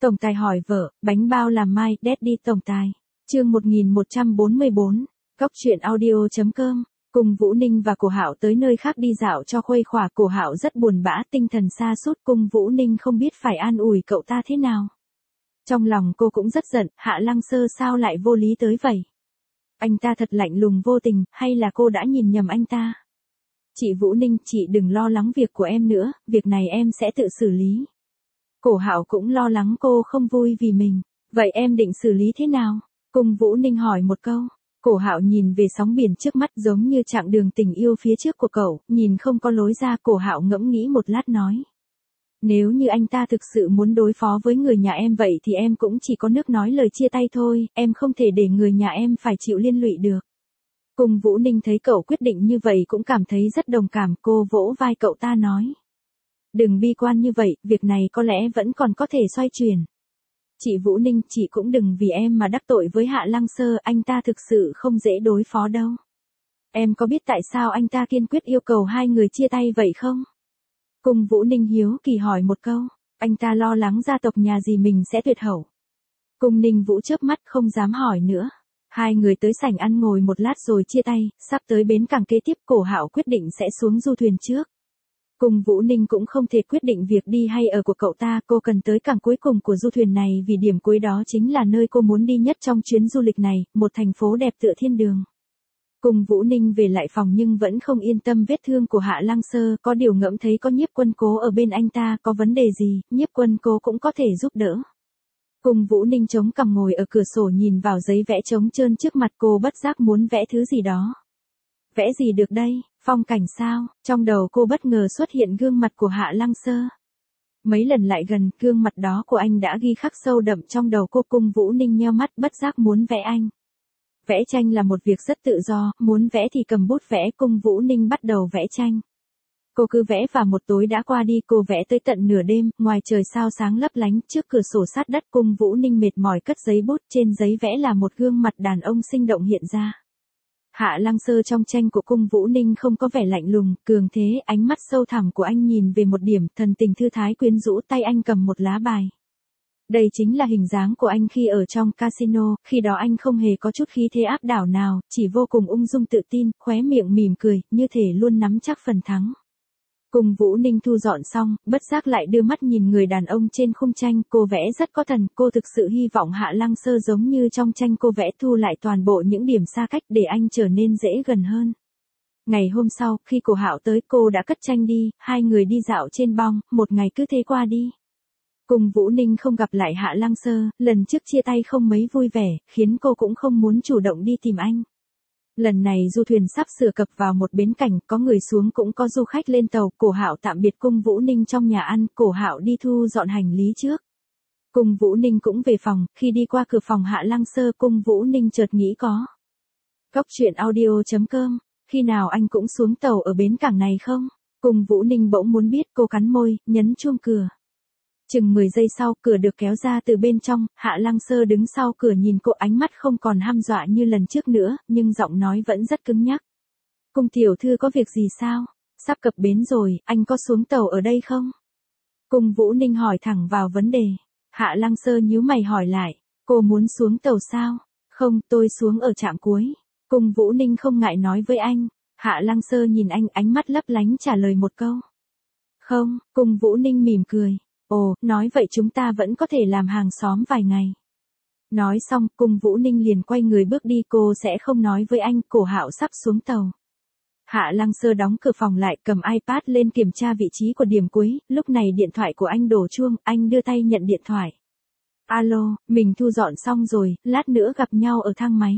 Tổng tài hỏi vợ, bánh bao làm mai, Daddy tổng tài. Chương 1144, Cóc truyện audio.com. Cùng Vũ Ninh và Cổ Hạo tới nơi khác đi dạo cho khuây khỏa. Cổ Hạo rất buồn bã, tinh thần sa sút. Cùng Vũ Ninh không biết phải an ủi cậu ta thế nào. Trong lòng cô cũng rất giận, Hạ Lăng Sơ sao lại vô lý tới vậy? Anh ta thật lạnh lùng vô tình, hay là cô đã nhìn nhầm anh ta? Chị Vũ Ninh, chị đừng lo lắng việc của em nữa, việc này em sẽ tự xử lý. Cổ Hạo cũng lo lắng cô không vui vì mình. Vậy em định xử lý thế nào? Cùng Vũ Ninh hỏi một câu. Cổ Hạo nhìn về sóng biển trước mắt giống như chặng đường tình yêu phía trước của cậu, nhìn không có lối ra. Cổ Hạo ngẫm nghĩ một lát nói. Nếu như anh ta thực sự muốn đối phó với người nhà em vậy thì em cũng chỉ có nước nói lời chia tay thôi, em không thể để người nhà em phải chịu liên lụy được. Cùng Vũ Ninh thấy cậu quyết định như vậy cũng cảm thấy rất đồng cảm, cô vỗ vai cậu ta nói. Đừng bi quan như vậy, việc này có lẽ vẫn còn có thể xoay chuyển. Chị Vũ Ninh, chị cũng đừng vì em mà đắc tội với Hạ Lăng Sơ, anh ta thực sự không dễ đối phó đâu. Em có biết tại sao anh ta kiên quyết yêu cầu hai người chia tay vậy không? Cùng Vũ Ninh hiếu kỳ hỏi một câu, anh ta lo lắng gia tộc nhà dì mình sẽ tuyệt hậu. Cùng Ninh Vũ chớp mắt không dám hỏi nữa. Hai người tới sảnh ăn ngồi một lát rồi chia tay, sắp tới bến cảng kế tiếp. Cổ Hạo quyết định sẽ xuống du thuyền trước. Cùng Vũ Ninh cũng không thể quyết định việc đi hay ở của cậu ta, cô cần tới cảng cuối cùng của du thuyền này vì điểm cuối đó chính là nơi cô muốn đi nhất trong chuyến du lịch này, một thành phố đẹp tựa thiên đường. Cùng Vũ Ninh về lại phòng nhưng vẫn không yên tâm vết thương của Hạ Lăng Sơ, có điều ngẫm thấy có Nhiếp Quân Cố ở bên anh ta, có vấn đề gì, Nhiếp Quân Cố cũng có thể giúp đỡ. Cùng Vũ Ninh chống cằm ngồi ở cửa sổ nhìn vào giấy vẽ trống trơn trước mặt, cô bất giác muốn vẽ thứ gì đó. Vẽ gì được đây, phong cảnh sao? Trong đầu cô bất ngờ xuất hiện gương mặt của Hạ Lăng Sơ. Mấy lần lại gần, gương mặt đó của anh đã ghi khắc sâu đậm trong đầu cô. Cùng Vũ Ninh nheo mắt bất giác muốn vẽ anh. Vẽ tranh là một việc rất tự do, muốn vẽ thì cầm bút vẽ. Cùng Vũ Ninh bắt đầu vẽ tranh. Cô cứ vẽ và một tối đã qua đi, cô vẽ tới tận nửa đêm, ngoài trời sao sáng lấp lánh, trước cửa sổ sát đất. Cùng Vũ Ninh mệt mỏi cất giấy bút, trên giấy vẽ là một gương mặt đàn ông sinh động hiện ra. Hạ Lăng Sơ trong tranh của Cung Vũ Ninh không có vẻ lạnh lùng, cường thế, ánh mắt sâu thẳm của anh nhìn về một điểm, thần tình thư thái quyến rũ, tay anh cầm một lá bài. Đây chính là hình dáng của anh khi ở trong casino, khi đó anh không hề có chút khí thế áp đảo nào, chỉ vô cùng ung dung tự tin, khóe miệng mỉm cười, như thể luôn nắm chắc phần thắng. Cùng Vũ Ninh thu dọn xong, bất giác lại đưa mắt nhìn người đàn ông trên khung tranh, cô vẽ rất có thần, cô thực sự hy vọng Hạ Lăng Sơ giống như trong tranh cô vẽ, thu lại toàn bộ những điểm xa cách để anh trở nên dễ gần hơn. Ngày hôm sau, khi Cổ Hạo tới, cô đã cất tranh đi, hai người đi dạo trên bong, một ngày cứ thế qua đi. Cùng Vũ Ninh không gặp lại Hạ Lăng Sơ, lần trước chia tay không mấy vui vẻ, khiến cô cũng không muốn chủ động đi tìm anh. Lần này du thuyền sắp sửa cập vào một bến cảng, có người xuống cũng có du khách lên tàu. Cổ Hạo tạm biệt Cung Vũ Ninh trong nhà ăn, Cổ Hạo đi thu dọn hành lý trước. Cung Vũ Ninh cũng về phòng, khi đi qua cửa phòng Hạ Lăng Sơ, Cung Vũ Ninh chợt nghĩ có. Cóc truyện audio.com, khi nào anh cũng xuống tàu ở bến cảng này không? Cung Vũ Ninh bỗng muốn biết, cô cắn môi, nhấn chuông cửa. Chừng 10 giây sau, cửa được kéo ra từ bên trong, Hạ Lăng Sơ đứng sau cửa nhìn cô, ánh mắt không còn hăm dọa như lần trước nữa, nhưng giọng nói vẫn rất cứng nhắc. Cung tiểu thư có việc gì sao? Sắp cập bến rồi, anh có xuống tàu ở đây không? Cung Vũ Ninh hỏi thẳng vào vấn đề. Hạ Lăng Sơ nhíu mày hỏi lại, cô muốn xuống tàu sao? Không, tôi xuống ở trạm cuối. Cung Vũ Ninh không ngại nói với anh. Hạ Lăng Sơ nhìn anh, ánh mắt lấp lánh trả lời một câu. Không, Cung Vũ Ninh mỉm cười. Ồ, nói vậy chúng ta vẫn có thể làm hàng xóm vài ngày. Nói xong, Cung Vũ Ninh liền quay người bước đi, cô sẽ không nói với anh. Cổ Hạo sắp xuống tàu. Hạ Lăng Sơ đóng cửa phòng lại, cầm iPad lên kiểm tra vị trí của điểm cuối, lúc này điện thoại của anh đổ chuông, anh đưa tay nhận điện thoại. Alo, mình thu dọn xong rồi, lát nữa gặp nhau ở thang máy.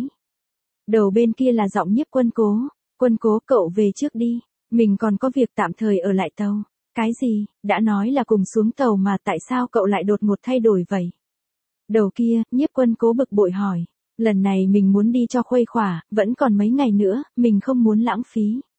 Đầu bên kia là giọng Nhiếp Quân Cố. Quân Cố, cậu về trước đi, mình còn có việc tạm thời ở lại tàu. Cái gì, đã nói là cùng xuống tàu mà tại sao cậu lại đột ngột thay đổi vậy? Đầu kia, Nhiếp Quân Cố bực bội hỏi. Lần này mình muốn đi cho khuây khỏa, vẫn còn mấy ngày nữa, mình không muốn lãng phí.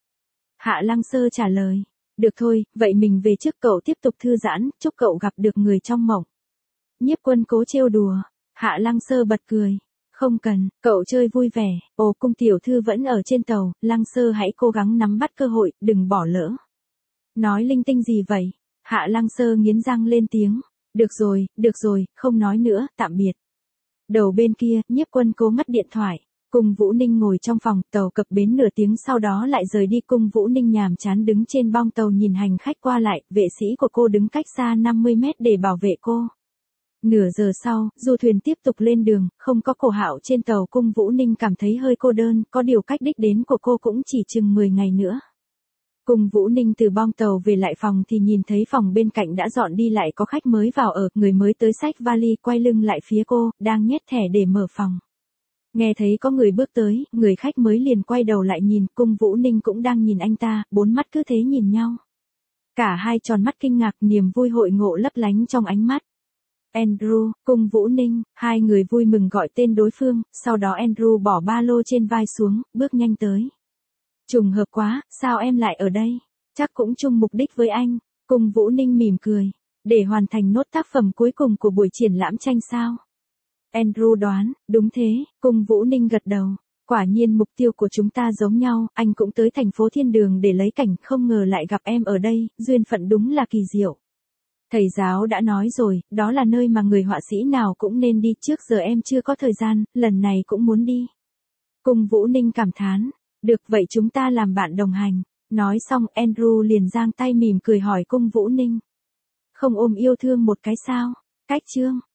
Hạ Lăng Sơ trả lời. Được thôi, vậy mình về trước, cậu tiếp tục thư giãn, chúc cậu gặp được người trong mộng. Nhiếp Quân Cố trêu đùa. Hạ Lăng Sơ bật cười. Không cần, cậu chơi vui vẻ. Ồ, Cung tiểu thư vẫn ở trên tàu, Lăng Sơ hãy cố gắng nắm bắt cơ hội, đừng bỏ lỡ. Nói linh tinh gì vậy? Hạ Lăng Sơ nghiến răng lên tiếng. được rồi, không nói nữa, tạm biệt. Đầu bên kia, Nhiếp Quân cố ngắt điện thoại. Cung Vũ Ninh ngồi trong phòng, tàu cập bến nửa tiếng sau đó lại rời đi. Cung Vũ Ninh nhàm chán đứng trên bong tàu nhìn hành khách qua lại, vệ sĩ của cô đứng cách xa 50 mét để bảo vệ cô. Nửa giờ sau, du thuyền tiếp tục lên đường, không có Cổ Hạo trên tàu. Cung Vũ Ninh cảm thấy hơi cô đơn, có điều cách đích đến của cô cũng chỉ chừng 10 ngày nữa. Cung Vũ Ninh từ bong tàu về lại phòng thì nhìn thấy phòng bên cạnh đã dọn đi, lại có khách mới vào ở, người mới tới xách vali quay lưng lại phía cô, đang nhét thẻ để mở phòng. Nghe thấy có người bước tới, người khách mới liền quay đầu lại nhìn, Cung Vũ Ninh cũng đang nhìn anh ta, bốn mắt cứ thế nhìn nhau. Cả hai tròn mắt kinh ngạc, niềm vui hội ngộ lấp lánh trong ánh mắt. Andrew, Cung Vũ Ninh, hai người vui mừng gọi tên đối phương, sau đó Andrew bỏ ba lô trên vai xuống, bước nhanh tới. Trùng hợp quá, sao em lại ở đây? Chắc cũng chung mục đích với anh. Cung Vũ Ninh mỉm cười. Để hoàn thành nốt tác phẩm cuối cùng của buổi triển lãm tranh sao? Andrew đoán, đúng thế. Cung Vũ Ninh gật đầu. Quả nhiên mục tiêu của chúng ta giống nhau, anh cũng tới thành phố Thiên Đường để lấy cảnh, không ngờ lại gặp em ở đây, duyên phận đúng là kỳ diệu. Thầy giáo đã nói rồi, đó là nơi mà người họa sĩ nào cũng nên đi, trước giờ em chưa có thời gian, lần này cũng muốn đi. Cung Vũ Ninh cảm thán. Được vậy chúng ta làm bạn đồng hành. Nói xong Andrew liền giang tay mỉm cười hỏi Cung Vũ Ninh. Không ôm yêu thương một cái sao? Cách chương.